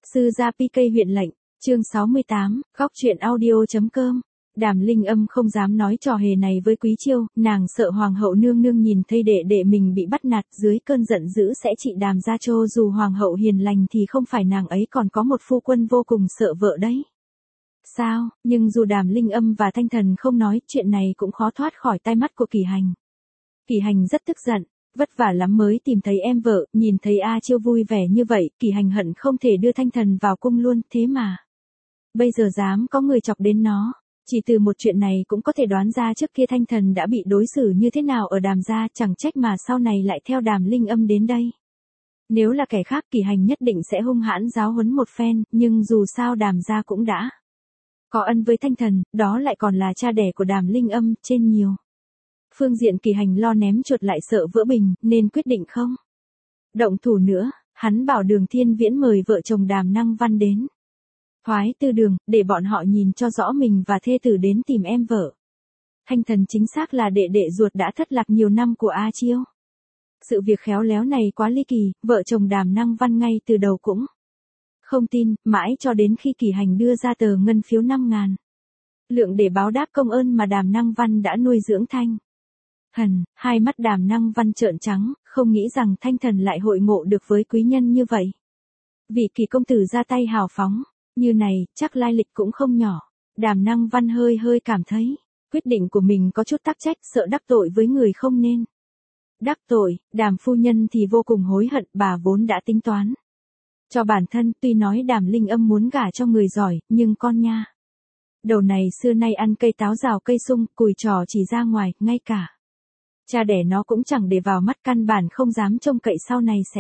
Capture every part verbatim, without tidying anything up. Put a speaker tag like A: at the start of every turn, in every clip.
A: Sư gia pê ca huyện lệnh, chương sáu mươi tám, góc truyện audio.com. Đàm Linh Âm không dám nói trò hề này với Quý Chiêu, nàng sợ hoàng hậu nương nương nhìn thấy đệ đệ mình bị bắt nạt, dưới cơn giận dữ sẽ trị Đàm gia trô. Dù hoàng hậu hiền lành thì không phải nàng ấy còn có một phu quân vô cùng sợ vợ đấy. Sao, nhưng dù Đàm Linh Âm và Thanh Thần không nói, chuyện này cũng khó thoát khỏi tai mắt của Kỳ Hành. Kỳ Hành rất tức giận, vất vả lắm mới tìm thấy em vợ, nhìn thấy A Chiêu vui vẻ như vậy, Kỳ Hành hận không thể đưa Thanh Thần vào cung luôn, thế mà bây giờ dám có người chọc đến nó. Chỉ từ một chuyện này cũng có thể đoán ra trước kia Thanh Thần đã bị đối xử như thế nào ở Đàm gia, chẳng trách mà sau này lại theo Đàm Linh Âm đến đây. Nếu là kẻ khác Kỳ Hành nhất định sẽ hung hãn giáo huấn một phen, nhưng dù sao Đàm gia cũng đã có ân với Thanh Thần, đó lại còn là cha đẻ của Đàm Linh Âm, trên nhiều phương diện Kỳ Hành lo ném chuột lại sợ vỡ bình, nên quyết định không động thủ nữa. Hắn bảo Đường Thiên Viễn mời vợ chồng Đàm Năng Văn đến Thoái Tư Đường, để bọn họ nhìn cho rõ mình và thê tử đến tìm em vợ. Thanh Thần chính xác là đệ đệ ruột đã thất lạc nhiều năm của A Chiêu. Sự việc khéo léo này quá ly kỳ, vợ chồng Đàm Năng Văn ngay từ đầu cũng không tin, mãi cho đến khi Kỳ Hành đưa ra tờ ngân phiếu năm ngàn lượng để báo đáp công ơn mà Đàm Năng Văn đã nuôi dưỡng Thanh Thần. Hai mắt Đàm Năng Văn trợn trắng, không nghĩ rằng Thanh Thần lại hội ngộ được với quý nhân như vậy. Vị Kỳ công tử ra tay hào phóng như này, chắc lai lịch cũng không nhỏ. Đàm Năng Văn hơi hơi cảm thấy quyết định của mình có chút tắc trách, sợ đắc tội với người không nên đắc tội. Đàm phu nhân thì vô cùng hối hận, bà vốn đã tính toán cho bản thân, tuy nói Đàm Linh Âm muốn gả cho người giỏi, nhưng con nha đầu này xưa nay ăn cây táo rào cây sung, cùi trò chỉ ra ngoài, ngay cả cha đẻ nó cũng chẳng để vào mắt, căn bản không dám trông cậy sau này sẽ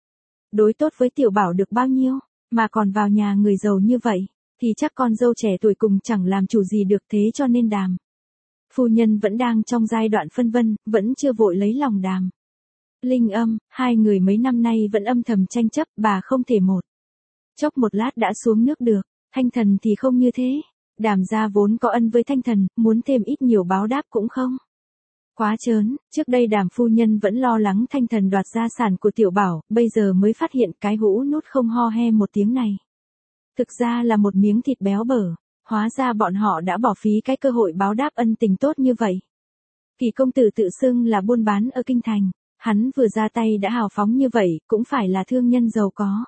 A: đối tốt với Tiểu Bảo được bao nhiêu, mà còn vào nhà người giàu như vậy, thì chắc con dâu trẻ tuổi cùng chẳng làm chủ gì được. Thế cho nên Đàm phu nhân vẫn đang trong giai đoạn phân vân, vẫn chưa vội lấy lòng Đàm Linh Âm. Hai người mấy năm nay vẫn âm thầm tranh chấp, bà không thể một chốc một lát đã xuống nước được. Thanh Thần thì không như thế. Đàm gia vốn có ân với Thanh Thần, muốn thêm ít nhiều báo đáp cũng không quá trớn. Trước đây Đàm phu nhân vẫn lo lắng Thanh Thần đoạt gia sản của Tiểu Bảo, bây giờ mới phát hiện cái hũ nút không ho he một tiếng này thực ra là một miếng thịt béo bở. Hóa ra bọn họ đã bỏ phí cái cơ hội báo đáp ân tình tốt như vậy. Kỳ công tử tự xưng là buôn bán ở kinh thành, hắn vừa ra tay đã hào phóng như vậy, cũng phải là thương nhân giàu có.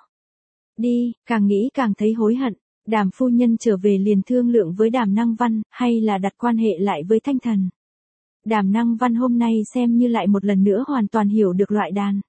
A: Đi, càng nghĩ càng thấy hối hận. Đàm phu nhân trở về liền thương lượng với Đàm Năng Văn, hay là đặt quan hệ lại với Thanh Thần. Đàm Năng Văn hôm nay xem như lại một lần nữa hoàn toàn hiểu được loại đàn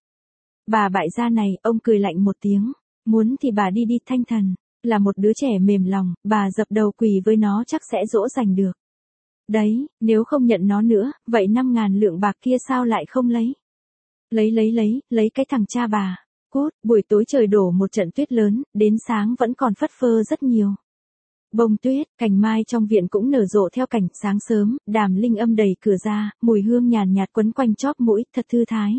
A: bà bại gia này. Ông cười lạnh một tiếng, muốn thì bà đi đi. Thanh Thần là một đứa trẻ mềm lòng, bà dập đầu quỳ với nó chắc sẽ dỗ dành được đấy. Nếu không nhận nó nữa, vậy năm ngàn lượng bạc kia sao lại không lấy? Lấy lấy lấy, lấy cái thằng cha bà. Cút. Buổi tối trời đổ một trận tuyết lớn, đến sáng vẫn còn phất phơ rất nhiều bông tuyết. Cành mai trong viện cũng nở rộ theo cảnh. Sáng sớm, Đàm Linh Âm đẩy cửa ra, mùi hương nhàn nhạt quấn quanh chóp mũi, thật thư thái.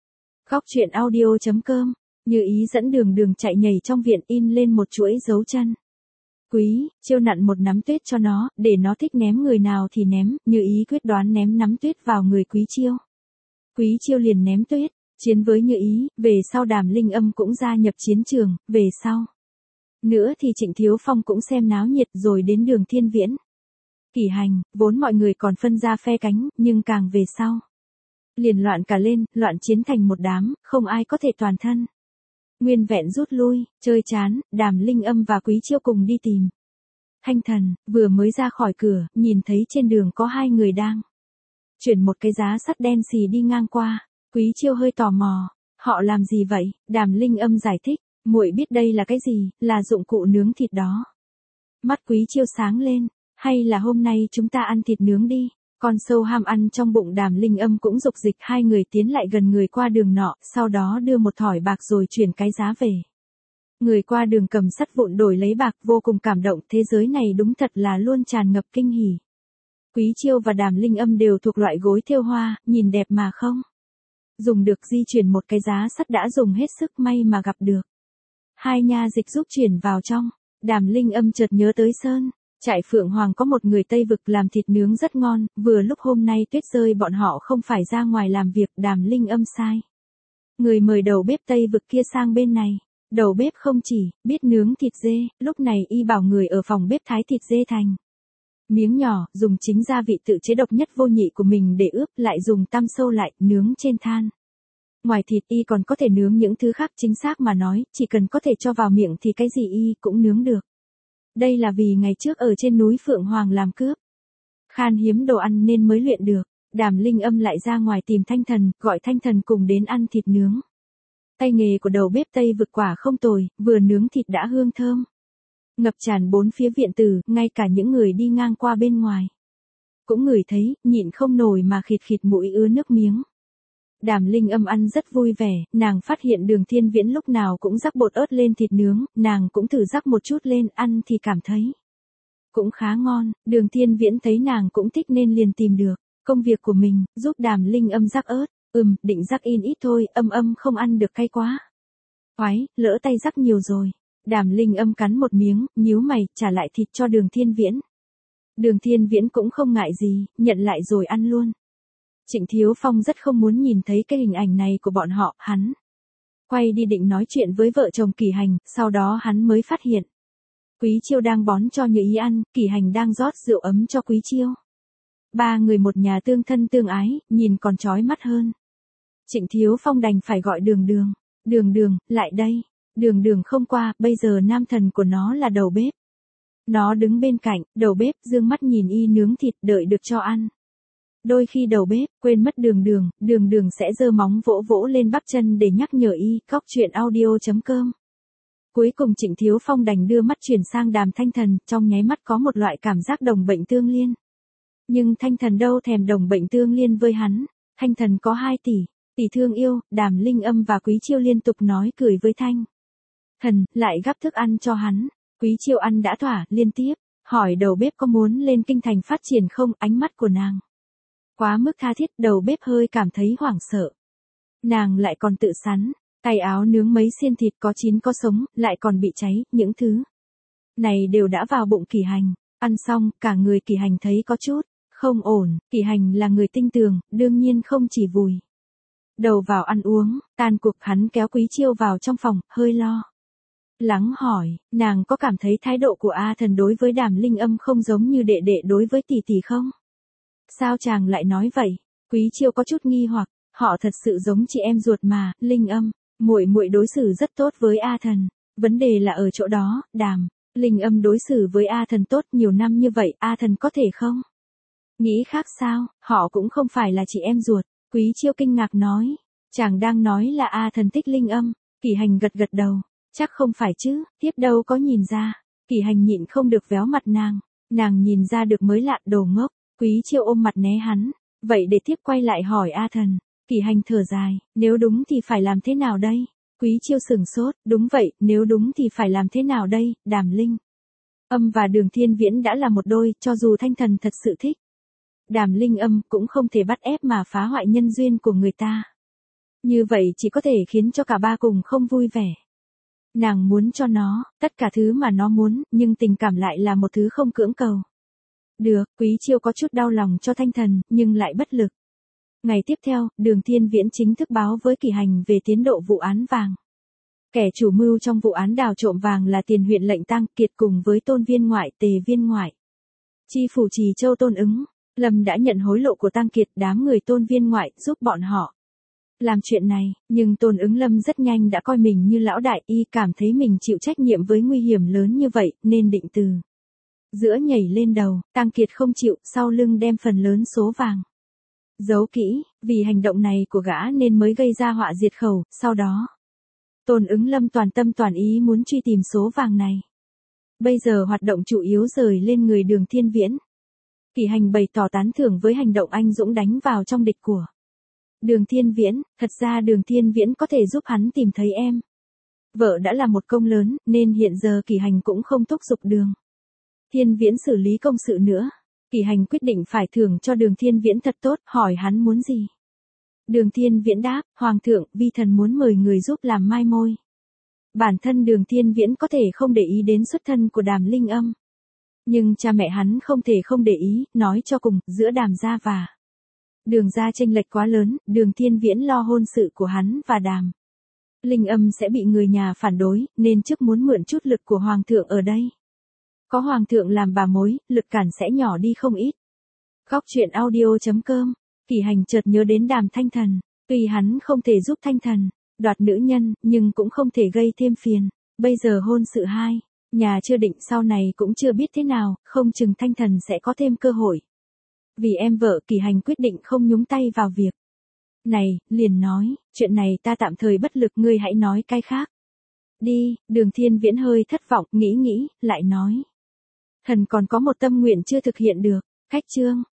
A: Góc truyện audio.com. Như Ý dẫn Đường Đường chạy nhảy trong viện, in lên một chuỗi dấu chân. Quý Chiêu nặn một nắm tuyết cho nó, để nó thích ném người nào thì ném. Như Ý quyết đoán ném nắm tuyết vào người Quý Chiêu. Quý Chiêu liền ném tuyết chiến với Như Ý. Về sau Đàm Linh Âm cũng gia nhập chiến trường. Về sau nữa thì Trịnh Thiếu Phong cũng xem náo nhiệt, rồi đến Đường Thiên Viễn, Kỳ Hành. Vốn mọi người còn phân ra phe cánh, nhưng càng về sau liền loạn cả lên, loạn chiến thành một đám, không ai có thể toàn thân nguyên vẹn rút lui. Chơi chán, Đàm Linh Âm và Quý Chiêu cùng đi tìm Thanh Thần. Vừa mới ra khỏi cửa, nhìn thấy trên đường có hai người đang chuyển một cái giá sắt đen xì đi ngang qua. Quý Chiêu hơi tò mò, họ làm gì vậy? Đàm Linh Âm giải thích, muội biết đây là cái gì, là dụng cụ nướng thịt đó. Mắt Quý Chiêu sáng lên, hay là hôm nay chúng ta ăn thịt nướng đi? Con sâu ham ăn trong bụng Đàm Linh Âm cũng dục dịch. Hai người tiến lại gần người qua đường nọ, sau đó đưa một thỏi bạc rồi chuyển cái giá về. Người qua đường cầm sắt vụn đổi lấy bạc, vô cùng cảm động. Thế giới này đúng thật là luôn tràn ngập kinh hỉ. Quý Chiêu và Đàm Linh Âm đều thuộc loại gối thêu hoa, nhìn đẹp mà không dùng được, di chuyển một cái giá sắt đã dùng hết sức, may mà gặp được hai nha dịch giúp chuyển vào trong. Đàm Linh Âm chợt nhớ tới Sơn trại Phượng Hoàng có một người Tây Vực làm thịt nướng rất ngon, vừa lúc hôm nay tuyết rơi bọn họ không phải ra ngoài làm việc. Đàm Linh Âm sai người mời đầu bếp Tây Vực kia sang bên này. Đầu bếp không chỉ biết nướng thịt dê, lúc này y bảo người ở phòng bếp thái thịt dê thành miếng nhỏ, dùng chính gia vị tự chế độc nhất vô nhị của mình để ướp, lại dùng tăm sâu lại, nướng trên than. Ngoài thịt y còn có thể nướng những thứ khác, chính xác mà nói, chỉ cần có thể cho vào miệng thì cái gì y cũng nướng được. Đây là vì ngày trước ở trên núi Phượng Hoàng làm cướp, khan hiếm đồ ăn nên mới luyện được. Đàm Linh Âm lại ra ngoài tìm Thanh Thần, gọi Thanh Thần cùng đến ăn thịt nướng. Tay nghề của đầu bếp Tây Vực quả không tồi, vừa nướng thịt đã hương thơm ngập tràn bốn phía viện tử, ngay cả những người đi ngang qua bên ngoài cũng ngửi thấy, nhịn không nổi mà khịt khịt mũi ứa nước miếng. Đàm Linh Âm ăn rất vui vẻ, nàng phát hiện Đường Thiên Viễn lúc nào cũng rắc bột ớt lên thịt nướng, nàng cũng thử rắc một chút lên, ăn thì cảm thấy cũng khá ngon. Đường Thiên Viễn thấy nàng cũng thích nên liền tìm được công việc của mình, giúp Đàm Linh Âm rắc ớt. Ừm, định rắc in ít thôi, Âm Âm không ăn được cay quá. Oái, lỡ tay rắc nhiều rồi. Đàm Linh Âm cắn một miếng, nhíu mày, trả lại thịt cho Đường Thiên Viễn. Đường Thiên Viễn cũng không ngại gì, nhận lại rồi ăn luôn. Trịnh Thiếu Phong rất không muốn nhìn thấy cái hình ảnh này của bọn họ, hắn quay đi định nói chuyện với vợ chồng Kỳ Hành, sau đó hắn mới phát hiện Quý Chiêu đang bón cho Như Ý ăn, Kỳ Hành đang rót rượu ấm cho Quý Chiêu. Ba người một nhà tương thân tương ái, nhìn còn chói mắt hơn. Trịnh Thiếu Phong đành phải gọi Đường Đường. Đường Đường, lại đây. Đường Đường không qua, bây giờ nam thần của nó là đầu bếp. Nó đứng bên cạnh, đầu bếp dương mắt nhìn y nướng thịt đợi được cho ăn. Đôi khi đầu bếp quên mất Đường Đường, Đường Đường sẽ giơ móng vỗ vỗ lên bắp chân để nhắc nhở y. Cóc truyện audio chấm com. Cuối cùng Trịnh Thiếu Phong đành đưa mắt chuyển sang Đàm Thanh Thần, trong nháy mắt có một loại cảm giác đồng bệnh tương liên. Nhưng Thanh Thần đâu thèm đồng bệnh tương liên với hắn. Thanh Thần có hai tỷ, tỷ thương yêu. Đàm Linh Âm và Quý Chiêu liên tục nói cười với Thanh Thần, lại gắp thức ăn cho hắn. Quý Chiêu ăn đã thỏa, liên tiếp hỏi đầu bếp có muốn lên kinh thành phát triển không. Ánh mắt của nàng quá mức tha thiết, đầu bếp hơi cảm thấy hoảng sợ. Nàng lại còn tự sắn tay áo nướng mấy xiên thịt có chín có sống, lại còn bị cháy, những thứ này đều đã vào bụng Kỳ Hành. Ăn xong, cả người Kỳ Hành thấy có chút không ổn. Kỳ Hành là người tinh tường, đương nhiên không chỉ vùi đầu vào ăn uống. Tan cuộc hắn kéo Quý Chiêu vào trong phòng, hơi lo lắng hỏi, nàng có cảm thấy thái độ của A Thần đối với Đàm Linh Âm không giống như đệ đệ đối với tỷ tỷ không? Sao chàng lại nói vậy? Quý Chiêu có chút nghi hoặc, họ thật sự giống chị em ruột mà. Linh Âm, muội muội đối xử rất tốt với A Thần, vấn đề là ở chỗ đó. Đàm Linh Âm đối xử với A Thần tốt nhiều năm như vậy, A Thần có thể không nghĩ khác sao? Họ cũng không phải là chị em ruột. Quý Chiêu kinh ngạc nói, chàng đang nói là A Thần thích Linh Âm. Kỳ Hành gật gật đầu, chắc không phải chứ, tiếp đâu có nhìn ra. Kỳ Hành nhịn không được véo mặt nàng, nàng nhìn ra được mới lạ, đồ ngốc. Quý Chiêu ôm mặt né hắn, vậy để tiếp quay lại hỏi A Thần. Kỳ Hành thở dài, nếu đúng thì phải làm thế nào đây? Quý Chiêu sừng sốt, đúng vậy, nếu đúng thì phải làm thế nào đây? Đàm Linh Âm và Đường Thiên Viễn đã là một đôi, cho dù Thanh Thần thật sự thích Đàm Linh Âm cũng không thể bắt ép mà phá hoại nhân duyên của người ta. Như vậy chỉ có thể khiến cho cả ba cùng không vui vẻ. Nàng muốn cho nó tất cả thứ mà nó muốn, nhưng tình cảm lại là một thứ không cưỡng cầu. Được, Quý Chiêu có chút đau lòng cho Thanh Thần, nhưng lại bất lực. Ngày tiếp theo, Đường Thiên Viễn chính thức báo với Kỳ Hành về tiến độ vụ án vàng. Kẻ chủ mưu trong vụ án đào trộm vàng là tiền huyện lệnh Tăng Kiệt cùng với Tôn Viên Ngoại, Tề Viên Ngoại, chi phủ Trì Châu Tôn Ứng. Lâm đã nhận hối lộ của Tăng Kiệt, đám người Tôn Viên Ngoại giúp bọn họ làm chuyện này, nhưng Tôn Ứng Lâm rất nhanh đã coi mình như lão đại, y cảm thấy mình chịu trách nhiệm với nguy hiểm lớn như vậy, nên định từ giữa nhảy lên đầu. Tăng Kiệt không chịu, sau lưng đem phần lớn số vàng giấu kỹ, vì hành động này của gã nên mới gây ra họa diệt khẩu. Sau đó, Tôn Ứng Lâm toàn tâm toàn ý muốn truy tìm số vàng này. Bây giờ hoạt động chủ yếu rời lên người Đường Thiên Viễn. Kỳ Hành bày tỏ tán thưởng với hành động anh dũng đánh vào trong địch của Đường Thiên Viễn. Thật ra Đường Thiên Viễn có thể giúp hắn tìm thấy em vợ đã là một công lớn, nên hiện giờ Kỳ Hành cũng không thúc giục Đường Thiên Viễn xử lý công sự nữa. Kỳ Hành quyết định phải thưởng cho Đường Thiên Viễn thật tốt, hỏi hắn muốn gì. Đường Thiên Viễn đáp, Hoàng thượng, vi thần muốn mời người giúp làm mai môi. Bản thân Đường Thiên Viễn có thể không để ý đến xuất thân của Đàm Linh Âm. Nhưng cha mẹ hắn không thể không để ý, nói cho cùng, giữa Đàm gia và Đường gia chênh lệch quá lớn, Đường Thiên Viễn lo hôn sự của hắn và Đàm Linh Âm sẽ bị người nhà phản đối, nên trước muốn mượn chút lực của Hoàng thượng ở đây. Có Hoàng thượng làm bà mối, lực cản sẽ nhỏ đi không ít. Góc truyện audio.com, Kỳ Hành chợt nhớ đến Đàm Thanh Thần. Tuy hắn không thể giúp Thanh Thần đoạt nữ nhân, nhưng cũng không thể gây thêm phiền. Bây giờ hôn sự hai, nhà chưa định, sau này cũng chưa biết thế nào, không chừng Thanh Thần sẽ có thêm cơ hội. Vì em vợ, Kỳ Hành quyết định không nhúng tay vào việc này, liền nói, chuyện này ta tạm thời bất lực, ngươi hãy nói cái khác đi. Đường Thiên Viễn hơi thất vọng, nghĩ nghĩ, lại nói, thần còn có một tâm nguyện chưa thực hiện được. Cách chương